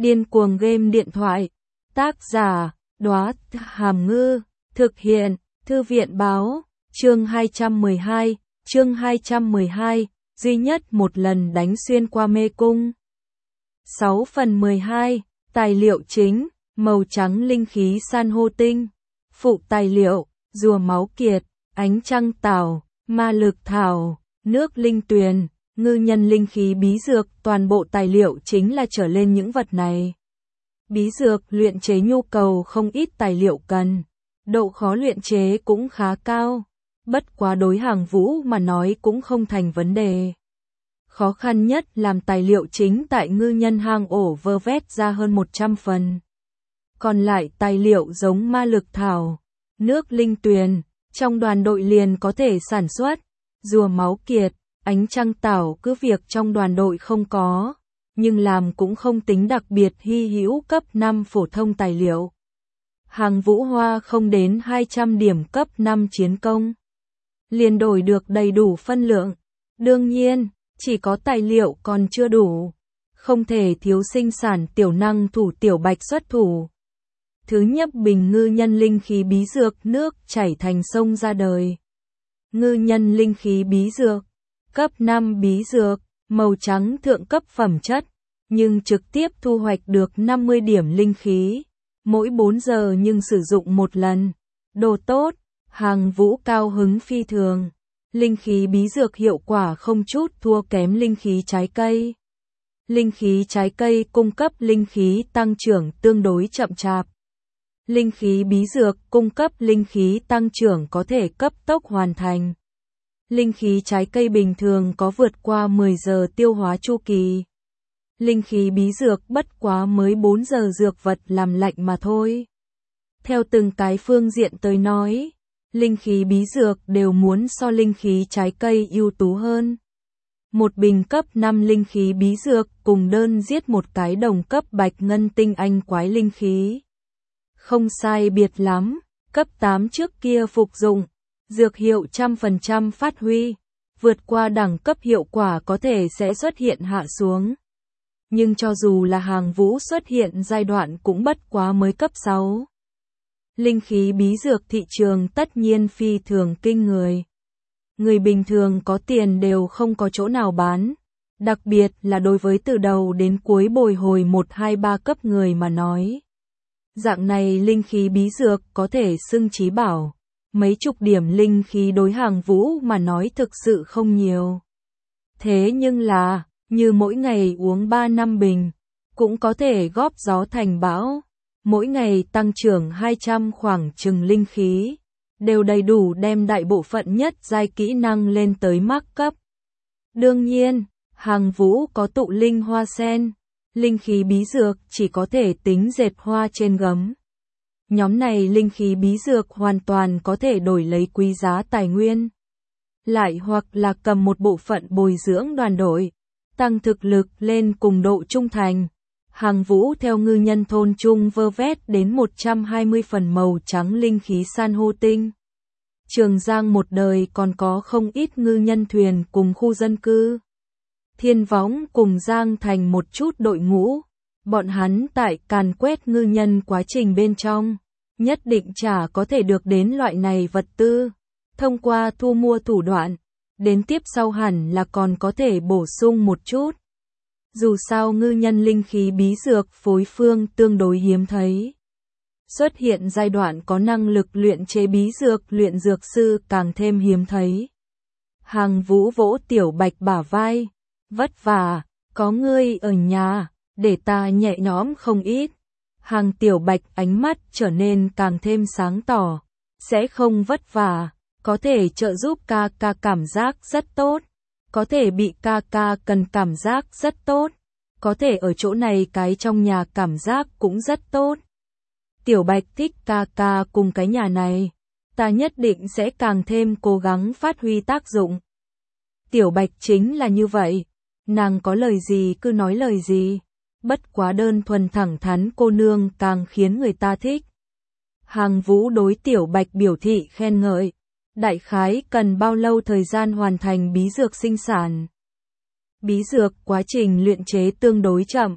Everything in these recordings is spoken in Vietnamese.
Điên cuồng game điện thoại. Tác giả, Đóa Hàm Ngư. Thực hiện, Thư viện Báo. Chương 212. Chương 212. Duy nhất một lần đánh xuyên qua mê cung. 6/12. Tài liệu chính. Màu trắng linh khí san hô tinh. Phụ tài liệu. Rùa máu kiệt. Ánh trăng tảo. Ma lực thảo. Nước linh tuyền. Ngư nhân linh khí bí dược. Toàn bộ tài liệu chính là trở lên những vật này. Bí dược luyện chế nhu cầu không ít tài liệu cần. Độ khó luyện chế cũng khá cao. Bất quá đối Hàng Vũ mà nói cũng không thành vấn đề. Khó khăn nhất làm tài liệu chính tại ngư nhân hang ổ vơ vét ra hơn 100 phần. Còn lại tài liệu giống ma lực thảo, nước linh tuyền, trong đoàn đội liền có thể sản xuất. Rùa máu kiệt, ánh trăng tảo cứ việc trong đoàn đội không có, nhưng làm cũng không tính đặc biệt hy hữu cấp 5 phổ thông tài liệu. Hàng Vũ hoa không đến 200 điểm cấp 5 chiến công. Liền đổi được đầy đủ phân lượng. Đương nhiên, chỉ có tài liệu còn chưa đủ. Không thể thiếu sinh sản tiểu năng thủ Tiểu Bạch xuất thủ. Thứ nhất bình ngư nhân linh khí bí dược nước chảy thành sông ra đời. Ngư nhân linh khí bí dược. Cấp 5 bí dược, màu trắng thượng cấp phẩm chất, nhưng trực tiếp thu hoạch được 50 điểm linh khí. Mỗi 4 giờ nhưng sử dụng một lần. Đồ tốt, Hàng Vũ cao hứng phi thường. Linh khí bí dược hiệu quả không chút thua kém linh khí trái cây. Linh khí trái cây cung cấp linh khí tăng trưởng tương đối chậm chạp. Linh khí bí dược cung cấp linh khí tăng trưởng có thể cấp tốc hoàn thành. Linh khí trái cây bình thường có vượt qua 10 giờ tiêu hóa chu kỳ. Linh khí bí dược bất quá mới 4 giờ dược vật làm lạnh mà thôi. Theo từng cái phương diện tới nói, linh khí bí dược đều muốn so linh khí trái cây ưu tú hơn. Một bình cấp 5 linh khí bí dược cùng đơn giết một cái đồng cấp bạch ngân tinh anh quái linh khí. Không sai biệt lắm, cấp 8 trước kia phục dụng, dược hiệu 100% phát huy, vượt qua đẳng cấp hiệu quả có thể sẽ xuất hiện hạ xuống. Nhưng cho dù là Hàng Vũ xuất hiện giai đoạn cũng bất quá mới cấp 6. Linh khí bí dược thị trường tất nhiên phi thường kinh người. Người bình thường có tiền đều không có chỗ nào bán. Đặc biệt là đối với từ đầu đến cuối bồi hồi 1, 2, 3 cấp người mà nói. Dạng này linh khí bí dược có thể xưng chí bảo. Mấy chục điểm linh khí đối Hàng Vũ mà nói thực sự không nhiều. Thế nhưng là, như mỗi ngày uống 3-5 bình, cũng có thể góp gió thành bão. Mỗi ngày tăng trưởng 200 khoảng chừng linh khí, đều đầy đủ đem đại bộ phận nhất giai kỹ năng lên tới mác cấp. Đương nhiên, Hàng Vũ có tụ linh hoa sen, linh khí bí dược chỉ có thể tính dệt hoa trên gấm. Nhóm này linh khí bí dược hoàn toàn có thể đổi lấy quý giá tài nguyên. Lại hoặc là cầm một bộ phận bồi dưỡng đoàn đội, tăng thực lực lên cùng độ trung thành. Hàng Vũ theo ngư nhân thôn trung vơ vét đến 120 phần màu trắng linh khí san hô tinh. Trường Giang một đời còn có không ít ngư nhân thuyền cùng khu dân cư. Thiên Võng cùng Giang thành một chút đội ngũ. Bọn hắn tại càn quét ngư nhân quá trình bên trong, nhất định chả có thể được đến loại này vật tư. Thông qua thu mua thủ đoạn, đến tiếp sau hẳn là còn có thể bổ sung một chút. Dù sao ngư nhân linh khí bí dược phối phương tương đối hiếm thấy. Xuất hiện giai đoạn có năng lực luyện chế bí dược luyện dược sư càng thêm hiếm thấy. Hàng Vũ vỗ Tiểu Bạch bả vai. Vất vả, có ngươi ở nhà, để ta nhẹ nhõm không ít. Hàng Tiểu Bạch ánh mắt trở nên càng thêm sáng tỏ. Sẽ không vất vả, có thể trợ giúp ca ca cảm giác rất tốt. Có thể bị ca ca cần cảm giác rất tốt. Có thể ở chỗ này cái trong nhà cảm giác cũng rất tốt. Tiểu Bạch thích ca ca cùng cái nhà này. Ta nhất định sẽ càng thêm cố gắng phát huy tác dụng. Tiểu Bạch chính là như vậy. Nàng có lời gì cứ nói lời gì. Bất quá đơn thuần thẳng thắn cô nương càng khiến người ta thích. Hàng Vũ đối Tiểu Bạch biểu thị khen ngợi. Đại khái cần bao lâu thời gian hoàn thành bí dược sinh sản? Bí dược quá trình luyện chế tương đối chậm,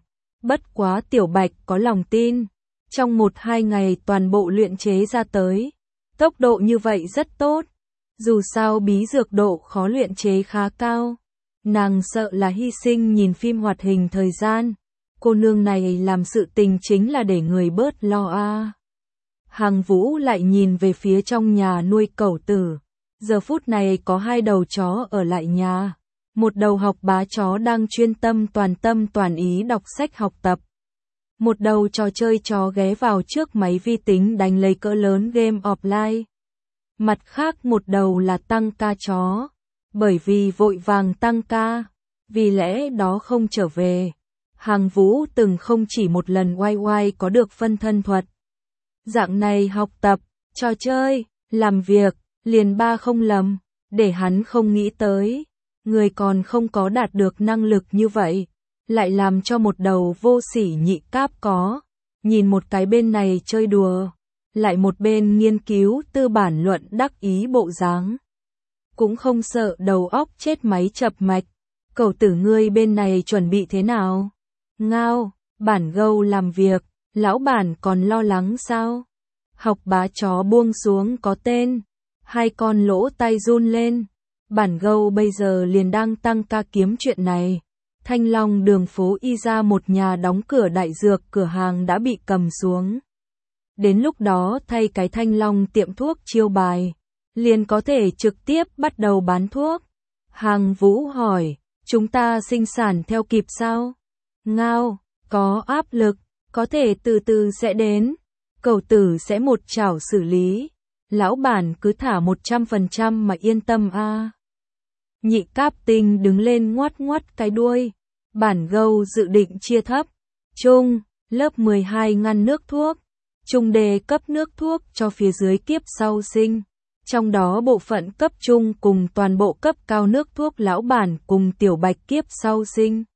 Bất quá Tiểu Bạch có lòng tin, trong 1-2 ngày toàn bộ luyện chế ra tới. Tốc độ như vậy rất tốt, dù sao bí dược độ khó luyện chế khá cao. Nàng sợ là hy sinh nhìn phim hoạt hình thời gian, cô nương này làm sự tình chính là để người bớt lo a. Hàng Vũ lại nhìn về phía trong nhà nuôi cẩu tử, giờ phút này có 2 đầu chó ở lại nhà, một đầu học bá chó đang chuyên tâm toàn ý đọc sách học tập. Một đầu trò chơi chó ghé vào trước máy vi tính đánh lấy cỡ lớn game offline. Mặt khác một đầu là tăng ca chó, bởi vì vội vàng tăng ca, vì lẽ đó không trở về. Hàng Vũ từng không chỉ một lần oai có được phân thân thuật. Dạng này học tập, trò chơi, làm việc, liền 3 không lầm, để hắn không nghĩ tới. Người còn không có đạt được năng lực như vậy, lại làm cho một đầu vô sỉ nhị cáp có. Nhìn một cái bên này chơi đùa, lại một bên nghiên cứu tư bản luận đắc ý bộ dáng. Cũng không sợ đầu óc chết máy chập mạch. Cẩu tử ngươi bên này chuẩn bị thế nào? Ngao, bản gâu làm việc, lão bản còn lo lắng sao? Học bá chó buông xuống có tên, 2 con lỗ tay run lên. Bản gâu bây giờ liền đang tăng ca kiếm chuyện này. Thanh Long đường phố y ra một nhà đóng cửa đại dược cửa hàng đã bị cầm xuống. Đến lúc đó thay cái Thanh Long tiệm thuốc chiêu bài, liền có thể trực tiếp bắt đầu bán thuốc. Hàng Vũ hỏi, chúng ta sinh sản theo kịp sao? Ngao, có áp lực, có thể từ từ sẽ đến. Cẩu tử sẽ một chảo xử lý. Lão bản cứ thả 100% mà yên tâm a. Nhị cáp tinh đứng lên ngoắt cái đuôi. Bản gâu dự định chia thấp, trung, lớp 12 ngăn nước thuốc. Trung đề cấp nước thuốc cho phía dưới kiếp sau sinh. Trong đó bộ phận cấp trung cùng toàn bộ cấp cao nước thuốc lão bản cùng Tiểu Bạch kiếp sau sinh.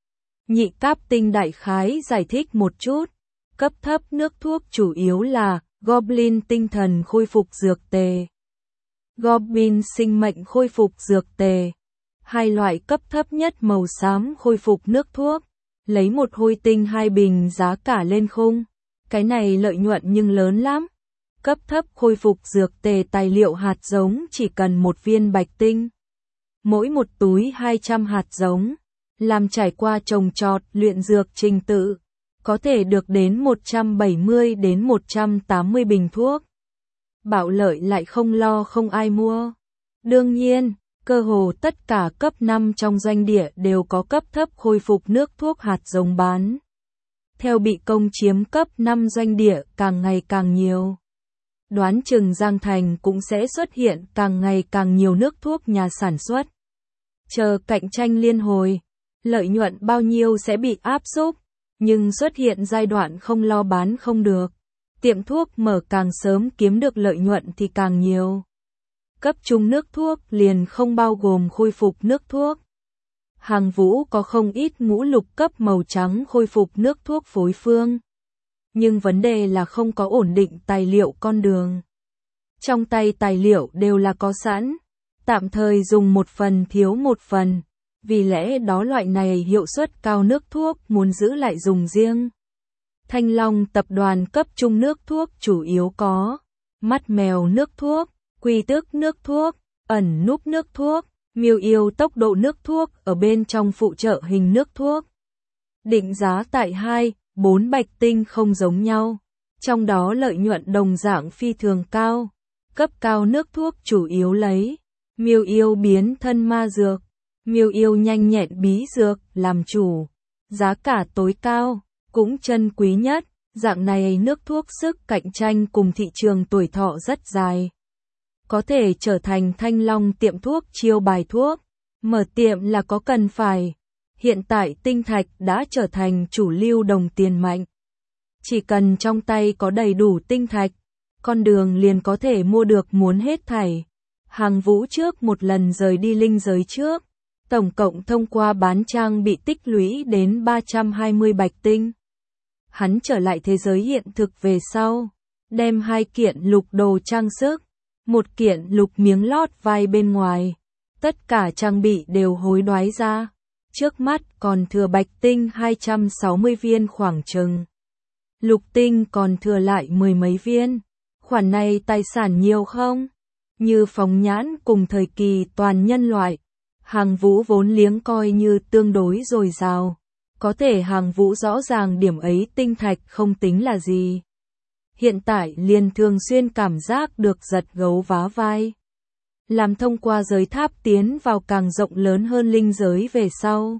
Nhị cáp tinh đại khái giải thích một chút. Cấp thấp nước thuốc chủ yếu là Goblin tinh thần khôi phục dược tề, Goblin sinh mệnh khôi phục dược tề. 2 loại cấp thấp nhất màu xám khôi phục nước thuốc. Lấy một hôi tinh 2 bình giá cả lên khung. Cái này lợi nhuận nhưng lớn lắm. Cấp thấp khôi phục dược tề tài liệu hạt giống chỉ cần 1 viên bạch tinh. Mỗi một túi 200 hạt giống. Làm trải qua trồng trọt luyện dược trình tự. Có thể được đến 170 đến 180 bình thuốc. Bảo lợi lại không lo không ai mua. Đương nhiên, cơ hồ tất cả cấp 5 trong doanh địa đều có cấp thấp khôi phục nước thuốc hạt giống bán. Theo bị công chiếm cấp 5 doanh địa càng ngày càng nhiều. Đoán chừng Giang Thành cũng sẽ xuất hiện càng ngày càng nhiều nước thuốc nhà sản xuất. Chờ cạnh tranh liên hồi, lợi nhuận bao nhiêu sẽ bị áp xúc, nhưng xuất hiện giai đoạn không lo bán không được. Tiệm thuốc mở càng sớm kiếm được lợi nhuận thì càng nhiều. Cấp trung nước thuốc liền không bao gồm khôi phục nước thuốc. Hàng Vũ có không ít ngũ lục cấp màu trắng khôi phục nước thuốc phối phương. Nhưng vấn đề là không có ổn định tài liệu con đường. Trong tay tài liệu đều là có sẵn, tạm thời dùng một phần thiếu một phần. Vì lẽ đó loại này hiệu suất cao nước thuốc muốn giữ lại dùng riêng. Thanh Long tập đoàn cấp trung nước thuốc chủ yếu có mắt mèo nước thuốc, quy tước nước thuốc, ẩn núp nước thuốc, miêu yêu tốc độ nước thuốc ở bên trong phụ trợ hình nước thuốc. Định giá tại 2-4 bạch tinh không giống nhau, trong đó lợi nhuận đồng dạng phi thường cao. Cấp cao nước thuốc chủ yếu lấy miêu yêu biến thân ma dược, miêu yêu nhanh nhẹn bí dược làm chủ, giá cả tối cao, cũng chân quý nhất. Dạng này nước thuốc sức cạnh tranh cùng thị trường tuổi thọ rất dài. Có thể trở thành Thanh Long tiệm thuốc chiêu bài thuốc. Mở tiệm là có cần phải. Hiện tại tinh thạch đã trở thành chủ lưu đồng tiền mạnh. Chỉ cần trong tay có đầy đủ tinh thạch, con đường liền có thể mua được muốn hết thảy. Hàng Vũ trước một lần rời đi linh giới trước, tổng cộng thông qua bán trang bị tích lũy đến 320 bạch tinh. Hắn trở lại thế giới hiện thực về sau, đem 2 kiện lục đồ trang sức, 1 kiện lục miếng lót vai bên ngoài, tất cả trang bị đều hối đoái ra. Trước mắt còn thừa bạch tinh 260 viên khoảng chừng. Lục tinh còn thừa lại mười mấy viên. Khoản này tài sản nhiều không? Như phóng nhãn cùng thời kỳ toàn nhân loại, Hàng Vũ vốn liếng coi như tương đối dồi dào. Có thể Hàng Vũ rõ ràng điểm ấy tinh thạch không tính là gì. Hiện tại liền thường xuyên cảm giác được giật gấu vá vai. Làm thông qua giới tháp tiến vào càng rộng lớn hơn linh giới về sau.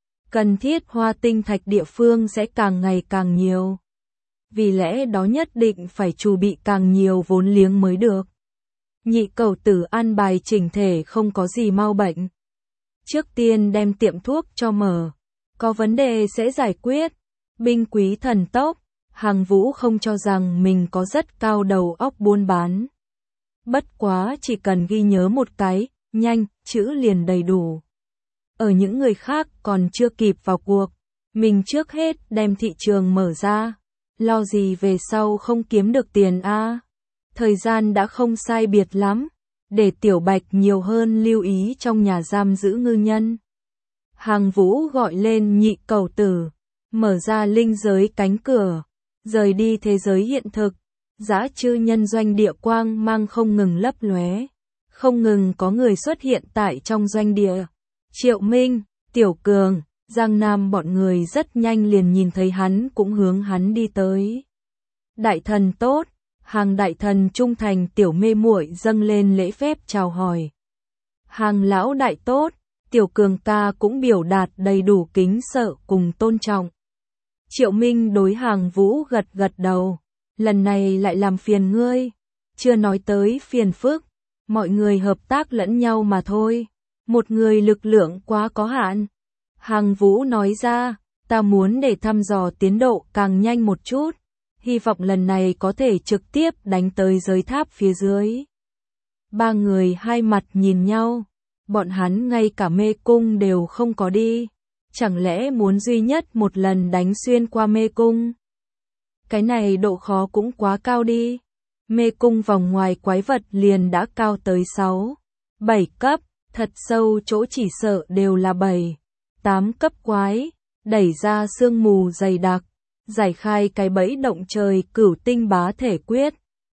Cần thiết hoa tinh thạch địa phương sẽ càng ngày càng nhiều. Vì lẽ đó nhất định phải chuẩn bị càng nhiều vốn liếng mới được. Nhị cẩu tử an bài chỉnh thể không có gì mau bệnh. Trước tiên đem tiệm thuốc cho mở. Có vấn đề sẽ giải quyết. Binh quý thần tốc. Hàng Vũ không cho rằng mình có rất cao đầu óc buôn bán. Bất quá chỉ cần ghi nhớ một cái, nhanh, chữ liền đầy đủ. Ở những người khác còn chưa kịp vào cuộc, mình trước hết đem thị trường mở ra. Lo gì về sau không kiếm được tiền a? Thời gian đã không sai biệt lắm, để Tiểu Bạch nhiều hơn lưu ý trong nhà giam giữ ngư nhân. Hàng Vũ gọi lên nhị cẩu tử, mở ra linh giới cánh cửa, rời đi thế giới hiện thực. Dã chư nhân doanh địa quang mang không ngừng lấp lóe, không ngừng có người xuất hiện tại trong doanh địa. Triệu Minh, Tiểu Cường, Giang Nam bọn người rất nhanh liền nhìn thấy hắn cũng hướng hắn đi tới. Đại thần tốt, Hàng đại thần trung thành Tiểu mê muội dâng lên lễ phép chào hỏi. Hàng lão đại tốt, Tiểu Cường ca cũng biểu đạt đầy đủ kính sợ cùng tôn trọng. Triệu Minh đối Hàng Vũ gật gật đầu. Lần này lại làm phiền ngươi, chưa nói tới phiền phức, mọi người hợp tác lẫn nhau mà thôi, một người lực lượng quá có hạn. Hàng Vũ nói ra, ta muốn để thăm dò tiến độ càng nhanh một chút, hy vọng lần này có thể trực tiếp đánh tới giới tháp phía dưới. Ba người hai mặt nhìn nhau, bọn hắn ngay cả mê cung đều không có đi, chẳng lẽ muốn duy nhất một lần đánh xuyên qua mê cung? Cái này độ khó cũng quá cao đi. Mê cung vòng ngoài quái vật liền đã cao tới 6, 7 cấp, thật sâu chỗ chỉ sợ đều là 7, 8 cấp quái, đẩy ra sương mù dày đặc, giải khai cái bẫy động trời cửu tinh bá thể quyết.